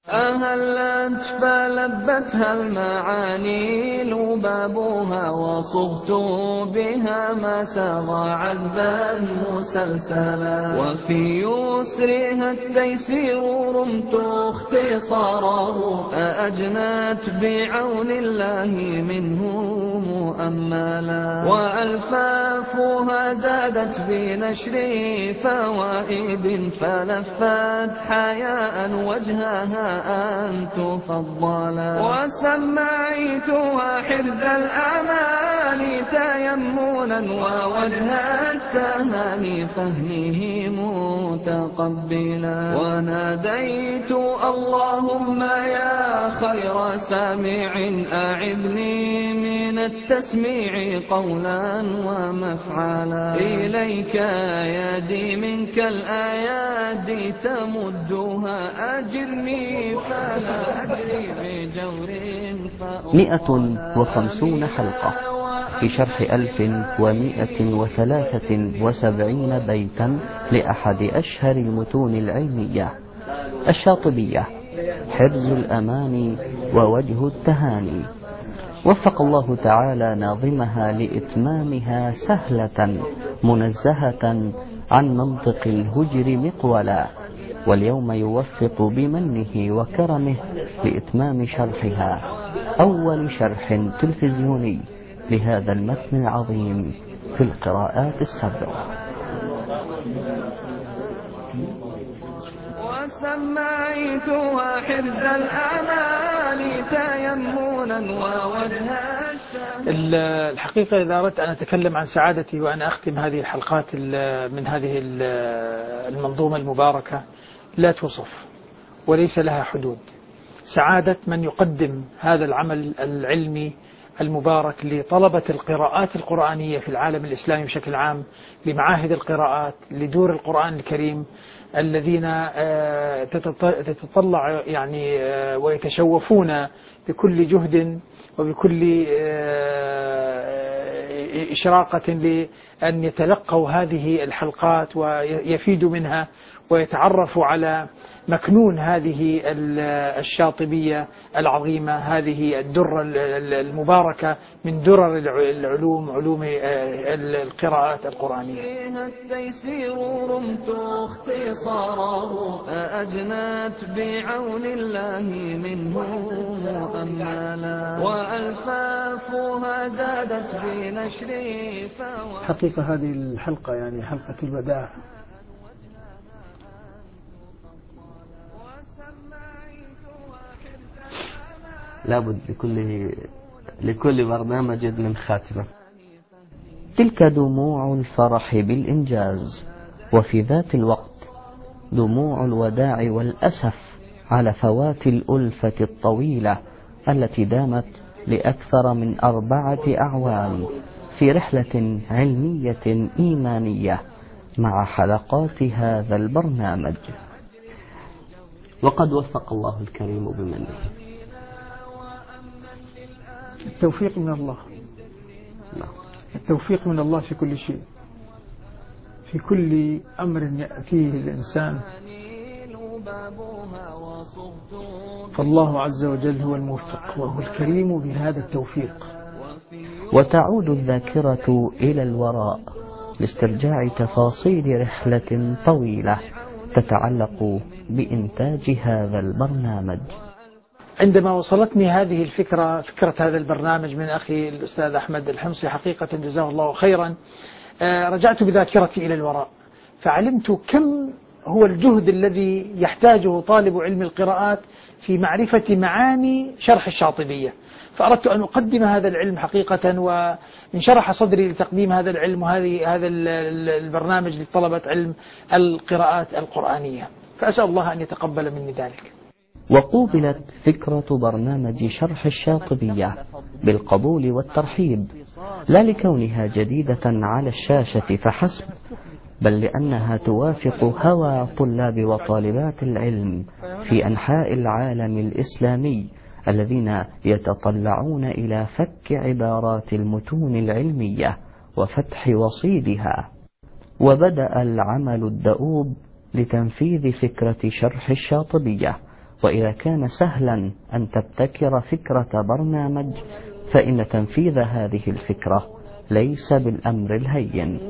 أهلت فلبتها المعاني لبابها وصغت بها ما سغى عذبا مسلسلا وفي يسرها التيسير رمت اختصاره أأجنت بعون الله منه مؤملا وألفافها زادت بنشر فوائد فلفت حياء وجهها أن تفضلا وسميتها حرز الأمان تيمنا ووجه التهاني فهمه متقبلا وناديت اللهم يا خير سامع أعذني من التسميع قولا ومفعلا إليك يدي منك الآيات تمدها أجرني فلا أدري بجور 150 حلقة في شرح 1173 بيتا لأحد أشهر المتون العلمية الشاطبية، حرز الأمان ووجه التهاني. وفق الله تعالى ناظمها لإتمامها سهلة منزهة عن منطق الهجر مقولا، واليوم يوفق بمنه وكرمه لإتمام شرحها، أول شرح تلفزيوني لهذا المتن العظيم في القراءات السبع. وسميتها حرز الأمان تيمنا ووجه الحقيقة إذا أردت أن أتكلم عن سعادتي وأن أختم هذه الحلقات من هذه المنظومة المباركة لا توصف وليس لها حدود. سعادة من يقدم هذا العمل العلمي المبارك لطلبة القراءات القرآنية في العالم الإسلامي بشكل عام، لمعاهد القراءات، لدور القرآن الكريم الذين تتطلع يعني ويتشوفون بكل جهد وبكل إشراقة لأن يتلقوا هذه الحلقات ويفيدوا منها ويتعرفوا على مكنون هذه الشاطبية العظيمة، هذه الدرة المباركة من درر العلوم، علوم القراءات القرآنية. التيسير رمت اختصاره أجنت بعون الله منه مؤملا وألفافها زادت بنشر حقيقة هذه الحلقة يعني حلقة الوداع. لابد لكل برنامج من خاتمة. تلك دموع الفرح بالإنجاز، وفي ذات الوقت دموع الوداع والأسف على فوات الألفة الطويلة التي دامت لأكثر من 4 أعوام في رحلة علمية إيمانية مع حلقات هذا البرنامج. وقد وفق الله الكريم بمنه. التوفيق من الله، التوفيق من الله في كل شيء، في كل أمر يأتيه الإنسان، فالله عز وجل هو الموفق وهو الكريم بهذا التوفيق. وتعود الذاكرة إلى الوراء لاسترجاع تفاصيل رحلة طويلة تتعلق بإنتاج هذا البرنامج. عندما وصلتني هذه الفكرة، فكرة هذا البرنامج من أخي الأستاذ أحمد الحمصي حقيقة جزاه الله خيرا، رجعت بذاكرتي إلى الوراء فعلمت كم هو الجهد الذي يحتاجه طالب علم القراءات في معرفة معاني شرح الشاطبية، فأردت أن أقدم هذا العلم حقيقة، وانشرح صدري لتقديم هذا العلم هذا البرنامج لطلبة علم القراءات القرآنية، فأسأل الله أن يتقبل مني ذلك. وقوبلت فكرة برنامج شرح الشاطبية بالقبول والترحيب، لا لكونها جديدة على الشاشة فحسب، بل لأنها توافق هوى طلاب وطالبات العلم في أنحاء العالم الإسلامي الذين يتطلعون إلى فك عبارات المتون العلمية وفتح وصيدها. وبدأ العمل الدؤوب لتنفيذ فكرة شرح الشاطبية وإذا كان سهلا أن تبتكر فكرة برنامج، فإن تنفيذ هذه الفكرة ليس بالأمر الهين.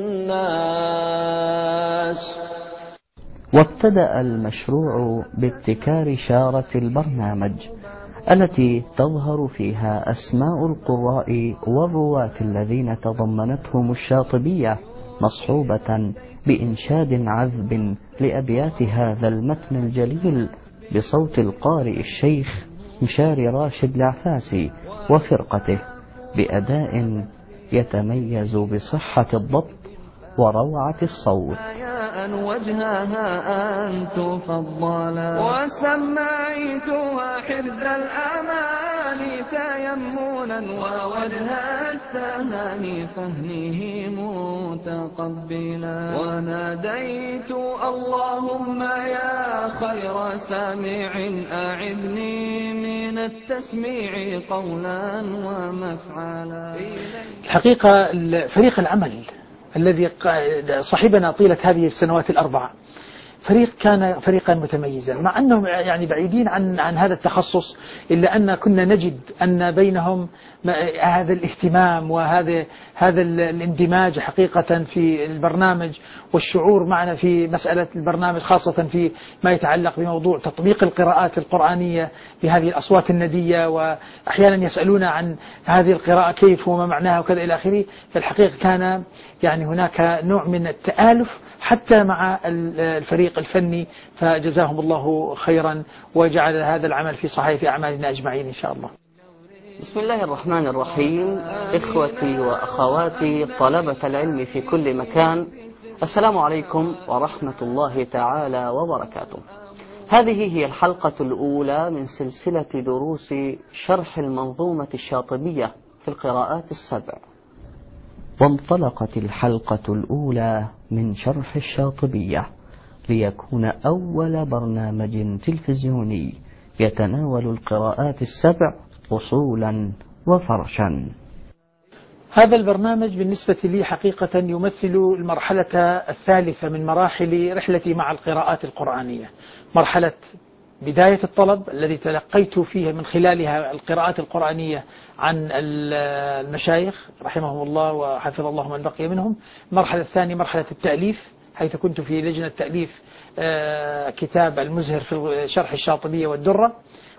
وابتدأ المشروع بابتكار شارة البرنامج التي تظهر فيها أسماء القراء والرواة الذين تضمنتهم الشاطبية، مصحوبة بإنشاد عذب لأبيات هذا المتن الجليل بصوت القارئ الشيخ مشاري راشد العفاسي وفرقته، بأداء يتميز بصحة الضبط وروعة الصوت. وجهها أن تفضلا وسميتها حرز الأمان تيمنا ووجه التهاني فهمه متقبلا، وناديت اللهم يا خير سامع أعذني من التسميع قولا ومفعلا. الحقيقة فريق العمل الذي صاحبنا طيلة هذه السنوات الأربعة كان فريقا متميزا، مع أنهم يعني بعيدين عن هذا التخصص، إلا أن كنا نجد أن بينهم هذا الاهتمام وهذا الاندماج حقيقة في البرنامج، والشعور معنا في مسألة البرنامج، خاصة في ما يتعلق بموضوع تطبيق القراءات القرآنية بهذه الأصوات الندية، وأحيانا يسألون عن هذه القراءة كيف وما معناها وكذا إلى آخره. فالحقيقة كان يعني هناك نوع من التآلف حتى مع الفريق الفني، فجزاهم الله خيرا وجعل هذا العمل في صحائف أعمالنا أجمعين إن شاء الله. بسم الله الرحمن الرحيم. إخوتي وأخواتي طلبة العلم في كل مكان، السلام عليكم ورحمة الله تعالى وبركاته. هذه هي الحلقة الأولى من سلسلة دروس شرح المنظومة الشاطبية في القراءات السبع، وانطلقت الحلقة الأولى من شرح الشاطبية ليكون أول برنامج تلفزيوني يتناول القراءات السبع أصولا وفرشا. هذا البرنامج بالنسبة لي حقيقة يمثل المرحلة الثالثة من مراحل رحلتي مع القراءات القرآنية، مرحلة بداية الطلب الذي تلقيت فيها من خلالها القراءات القرآنية عن المشايخ رحمهم الله وحفظ الله من بقي منهم. المرحلة الثانية مرحلة التأليف، حيث كنت في لجنة تأليف كتاب المزهر في شرح الشاطبية والدرة،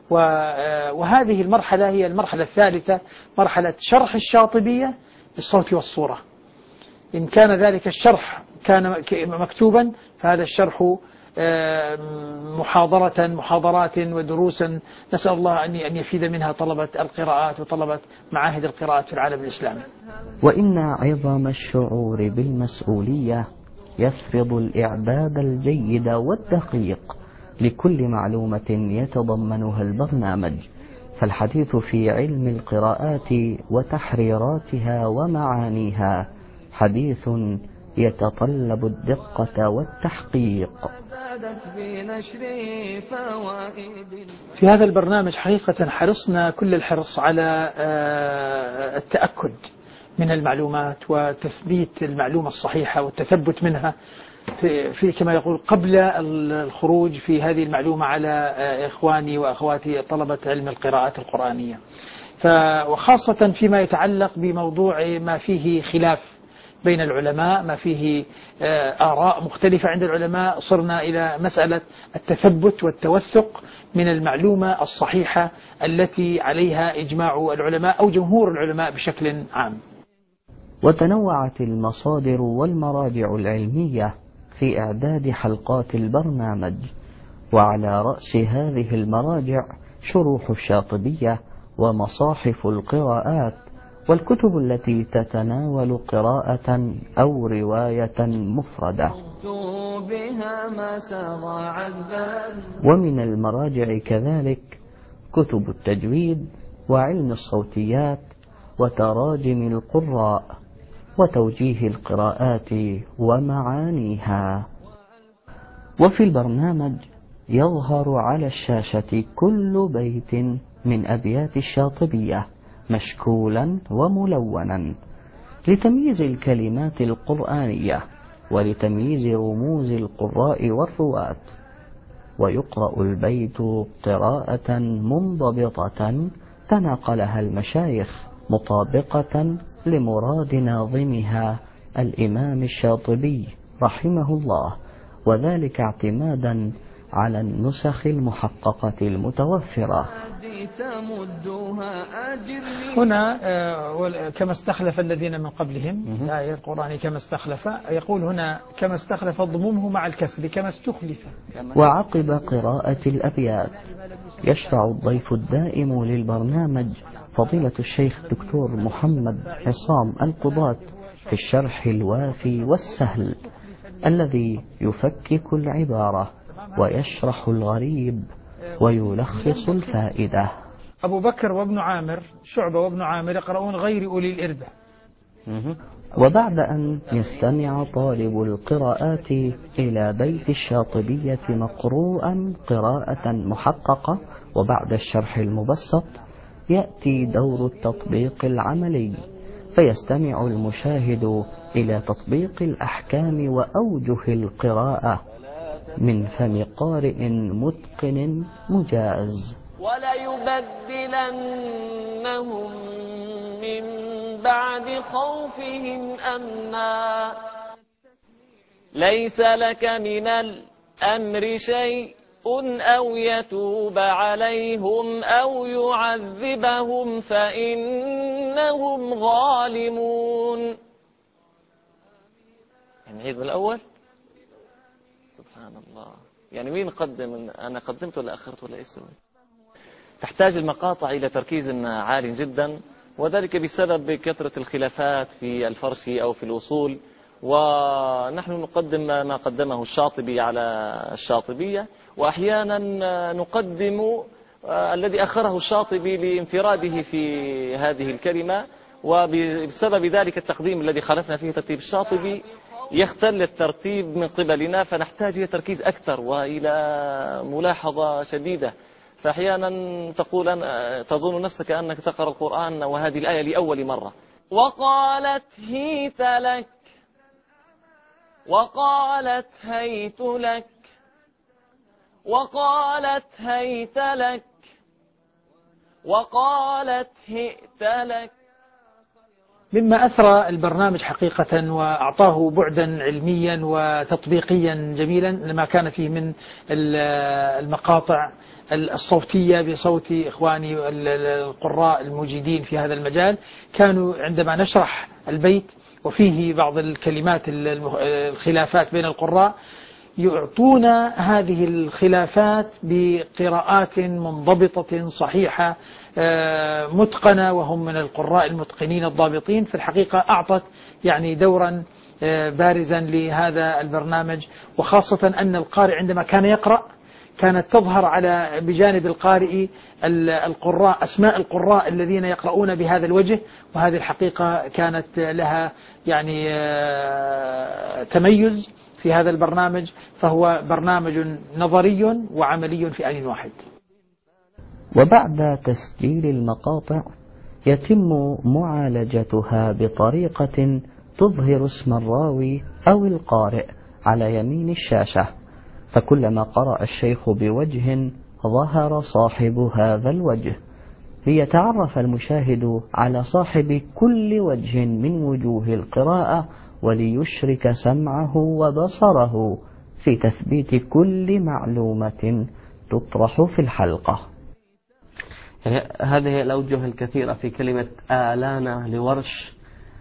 وهذه المرحلة هي المرحلة الثالثة، مرحلة شرح الشاطبية بالصوت والصورة. إن كان ذلك الشرح كان مكتوبا، فهذا الشرح محاضرات ودروسا، نسأل الله أن يفيد منها طلبة القراءات وطلبة معاهد القراءات في العالم الإسلامي. وإن عظم الشعور بالمسؤولية يفرض الإعداد الجيد والدقيق لكل معلومة يتضمنها البرنامج، فالحديث في علم القراءات وتحريراتها ومعانيها حديث يتطلب الدقة والتحقيق. في هذا البرنامج حقيقة حرصنا كل الحرص على التأكد من المعلومات وتثبيت المعلومة الصحيحة والتثبت منها في كما يقول قبل الخروج في هذه المعلومة على إخواني وأخواتي طلبة علم القراءات القرآنية، وخاصة فيما يتعلق بموضوع ما فيه خلاف بين العلماء، ما فيه آراء مختلفة عند العلماء. صرنا إلى مسألة التثبت والتوثق من المعلومة الصحيحة التي عليها إجماع العلماء أو جمهور العلماء بشكل عام. وتنوعت المصادر والمراجع العلمية في إعداد حلقات البرنامج، وعلى رأس هذه المراجع شروح الشاطبية ومصاحف القراءات والكتب التي تتناول قراءة أو رواية مفردة. ومن المراجع كذلك كتب التجويد وعلم الصوتيات وتراجم القراء وتوجيه القراءات ومعانيها. وفي البرنامج يظهر على الشاشة كل بيت من أبيات الشاطبية مشكولا وملونا لتمييز الكلمات القرآنية ولتمييز رموز القراء والرواة. ويقرأ البيت قراءة منضبطة تناقلها المشايخ مطابقة لمراد ناظمها الإمام الشاطبي رحمه الله، وذلك اعتمادا على النسخ المحققة المتوفرة. هنا كما استخلف الذين من قبلهم، الآية القرآن كما استخلف، يقول هنا كما استخلف ضمومه مع الكسر كما استخلف. وعقب قراءة الأبيات يشرع الضيف الدائم للبرنامج فضيلة الشيخ دكتور محمد عصام القضاة في الشرح الوافي والسهل الذي يفكك العبارة ويشرح الغريب ويلخص الفائدة. أبو بكر وابن عامر، شعبة وابن عامر يقرؤون غير أولي الإربة. وبعد أن يستمع طالب القراءات إلى بيت الشاطبية مقروءا قراءة محققة وبعد الشرح المبسط، يأتي دور التطبيق العملي، فيستمع المشاهد إلى تطبيق الأحكام وأوجه القراءة من فم قارئ متقن مجاز. وليبدلنهم من بعد خوفهم أمنا ليس لك من الأمر شيء أو يتوب عليهم أو يعذبهم فإنهم ظالمون. نعيد الأول. سبحان الله، يعني مين قدم؟ أنا قدمت ولا أخرت ولا إيش؟ تحتاج المقاطع إلى تركيز عالي جدا، وذلك بسبب كثرة الخلافات في الفرش أو في الوصول، ونحن نقدم ما قدمه الشاطبي على الشاطبية، وأحيانا نقدم الذي أخره الشاطبي لانفراده في هذه الكلمة، وبسبب ذلك التقديم الذي خالفنا فيه ترتيب الشاطبي يختل الترتيب من قبلنا، فنحتاج إلى تركيز أكثر وإلى ملاحظة شديدة. فأحيانا تظن نفسك أنك تقرأ القرآن وهذه الآية لأول مرة. وقالت هيت لك وقالت هيت لك وقالت هيت لك وقالت هئت لك. مما أثرى البرنامج حقيقة وأعطاه بعدا علميا وتطبيقيا جميلا لما كان فيه من المقاطع الصوتية بصوت إخواني القراء المجيدين في هذا المجال. كانوا عندما نشرح البيت وفيه بعض الكلمات الخلافات بين القراء يعطونا هذه الخلافات بقراءات منضبطة صحيحة متقنة، وهم من القراء المتقنين الضابطين. في الحقيقة أعطت يعني دورا بارزا لهذا البرنامج، وخاصة أن القارئ عندما كان يقرأ كانت تظهر على بجانب القارئ القراء، أسماء القراء الذين يقرؤون بهذا الوجه، وهذه الحقيقة كانت لها يعني تميز في هذا البرنامج، فهو برنامج نظري وعملي في آن واحد. وبعد تسجيل المقاطع يتم معالجتها بطريقة تظهر اسم الراوي أو القارئ على يمين الشاشة، فكلما قرأ الشيخ بوجه ظهر صاحب هذا الوجه، ليتعرف المشاهد على صاحب كل وجه من وجوه القراءة، وليشرك سمعه وبصره في تثبيت كل معلومة تطرح في الحلقة. هذه الأوجه الكثيرة في كلمة آلانا لورش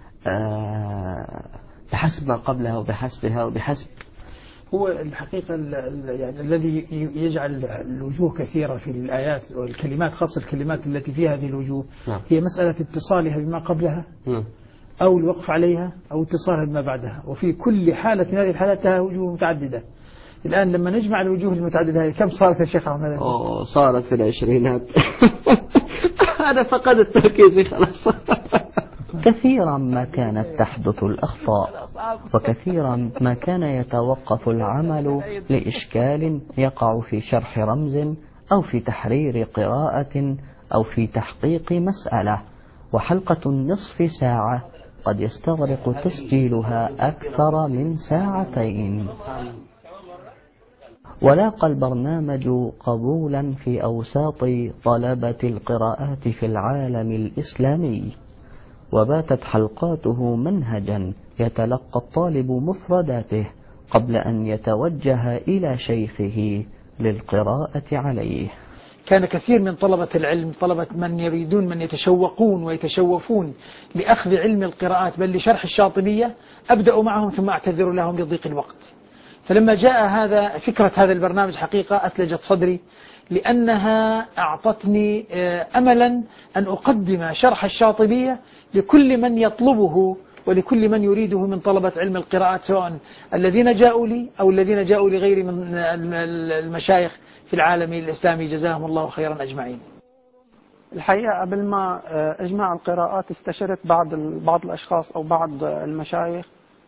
بحسب ما قبلها وبحسبها وبحسب. هو الحقيقة يعني الذي يجعل الوجوه كثيرة في الآيات والكلمات، خاصة الكلمات التي فيها هذه الوجوه، هي مسألة اتصالها بما قبلها أو الوقف عليها أو اتصالها بما بعدها، وفي كل حالة من هذه الحالات لها وجوه متعددة. الآن لما نجمع الوجوه المتعددة هذه كم صارت يا شيخ أحمد؟ صارت في العشرينات. أنا فقدت تركيزي خلاص. كثيرا ما كانت تحدث الأخطاء، وكثيرا ما كان يتوقف العمل لإشكال يقع في شرح رمز أو في تحرير قراءة أو في تحقيق مسألة، وحلقة نصف ساعة قد يستغرق تسجيلها أكثر من ساعتين. ولاقى البرنامج قبولا في أوساط طلبة القراءات في العالم الإسلامي، وباتت حلقاته منهجا يتلقى الطالب مفرداته قبل أن يتوجه إلى شيخه للقراءة عليه. كان كثير من طلبة العلم، طلبة من يريدون، من يتشوقون ويتشوفون لأخذ علم القراءات بل لشرح الشاطبية، أبدأ معهم ثم أعتذر لهم لضيق الوقت. فلما جاء فكرة هذا البرنامج حقيقة أثلجت صدري، لأنها أعطتني أملا أن أقدم شرح الشاطبية لكل من يطلبه ولكل من يريده من طلبة علم القراءات، سواء الذين جاءوا لي أو الذين جاءوا لغيري من المشايخ في العالم الإسلامي، جزاهم الله خيرا أجمعين. الحقيقة قبل ما أجمع القراءات استشرت بعض الأشخاص أو بعض المشايخ،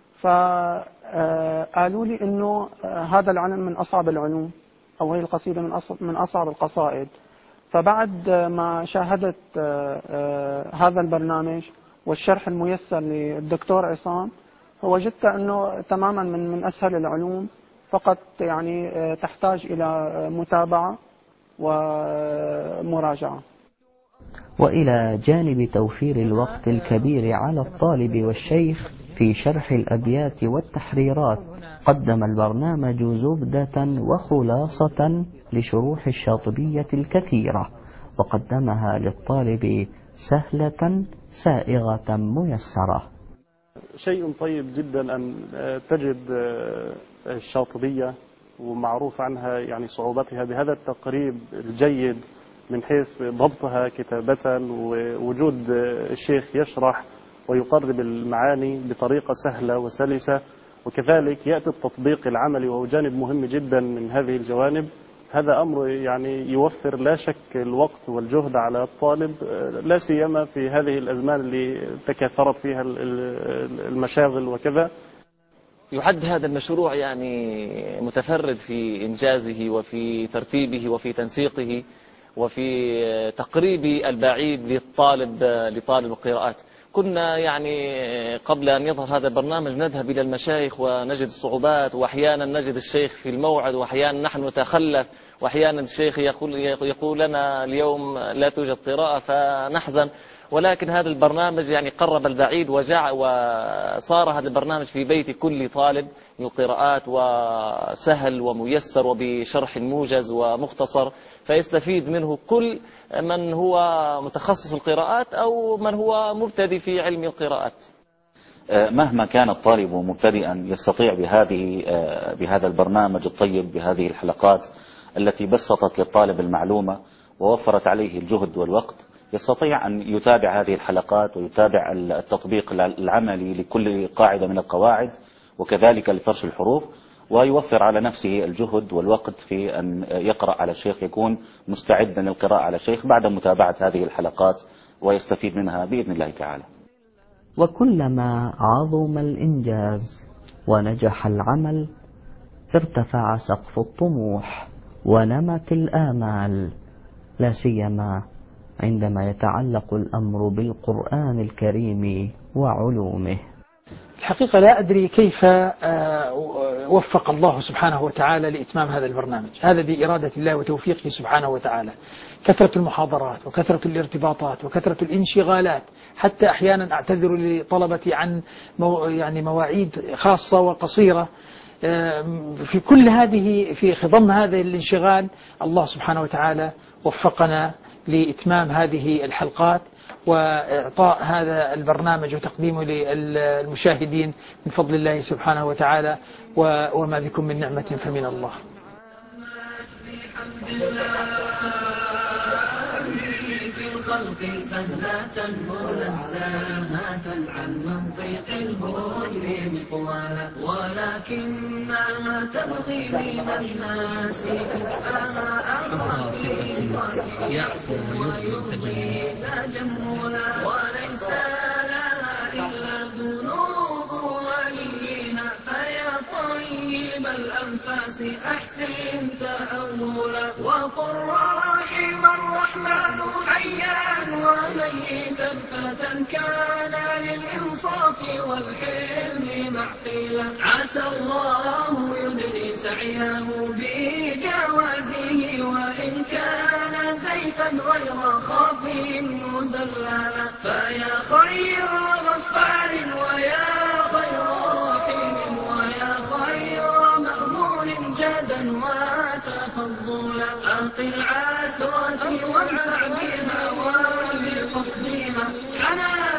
فقالوا لي إنه هذا العلم من أصعب العلوم، أو هي القصيدة من أصعب القصائد. فبعد ما شاهدت هذا البرنامج والشرح الميسر للدكتور عصام، وجدت أنه تماما من أسهل العلوم، فقط يعني تحتاج إلى متابعة ومراجعة. وإلى جانب توفير الوقت الكبير على الطالب والشيخ في شرح الأبيات والتحريرات، قدم البرنامج زبدة وخلاصة لشروح الشاطبية الكثيرة، وقدمها للطالب سهلة سائغة ميسرة. شيء طيب جدا أن تجد الشاطبية ومعروف عنها يعني صعوبتها بهذا التقريب الجيد من حيث ضبطها كتابة، ووجود الشيخ يشرح ويقرب المعاني بطريقة سهلة وسلسة، وكذلك يأتي التطبيق العملي وهو جانب مهم جدا من هذه الجوانب. هذا أمر يعني يوفر لا شك الوقت والجهد على الطالب، لا سيما في هذه الأزمان اللي تكاثرت فيها المشاغل وكذا. يعد هذا المشروع يعني متفرد في إنجازه وفي ترتيبه وفي تنسيقه وفي تقريب البعيد لطالب القراءات. كنا يعني قبل أن يظهر هذا البرنامج نذهب إلى المشايخ ونجد الصعوبات، وأحيانا نجد الشيخ في الموعد، وأحيانا نحن نتخلف، وأحيانا الشيخ يقول لنا اليوم لا توجد قراءة فنحزن. ولكن هذا البرنامج يعني قرب البعيد وصار هذا البرنامج في بيت كل طالب من القراءات، وسهل وميسر وبشرح موجز ومختصر، فيستفيد منه كل من هو متخصص القراءات أو من هو مبتدئ في علم القراءات. مهما كان الطالب مبتدئا يستطيع بهذا البرنامج الطيب، بهذه الحلقات التي بسطت للطالب المعلومة ووفرت عليه الجهد والوقت، يستطيع أن يتابع هذه الحلقات ويتابع التطبيق العملي لكل قاعدة من القواعد، وكذلك لفرش الحروف، ويوفر على نفسه الجهد والوقت في أن يقرأ على الشيخ، يكون مستعدا للقراءة على الشيخ بعد متابعة هذه الحلقات ويستفيد منها بإذن الله تعالى. وكلما عظم الإنجاز ونجح العمل ارتفع سقف الطموح ونمت الآمال، لا سيما عندما يتعلق الأمر بالقرآن الكريم وعلومه. الحقيقة لا أدري كيف وفق الله سبحانه وتعالى لإتمام هذا البرنامج، هذا بإرادة الله وتوفيقه سبحانه وتعالى. كثرة المحاضرات وكثرة الارتباطات وكثرة الانشغالات، حتى أحيانا أعتذر لطلبتي عن مواعيد خاصة وقصيرة. في كل هذه، في خضم هذا الانشغال، الله سبحانه وتعالى وفقنا لإتمام هذه الحلقات وإعطاء هذا البرنامج وتقديمه للمشاهدين من فضل الله سبحانه وتعالى، وما بكم من نعمة فمن الله. الخلق سهلة منزهة عن منطق المجرم قوالا، ولكنها تبغي من الناس كفاها أخلاق يعفو ويبغي تجملا، وليس لها إلا ذنوب وليها، فيا طيب الأنفاس أحسن تأولا، وقل رحم الرحمن الرحمن حيا وميتا فتى كان للإنصاف والحلم معقلا عسى الله يدني سعيه بجوازه وإن كان زيفا غير خاف مزللا فيا خير غفار ويا خير رحيم ويا خير مأمون جدا وتفضلا أقل عثرة وادفع بها وبقصدها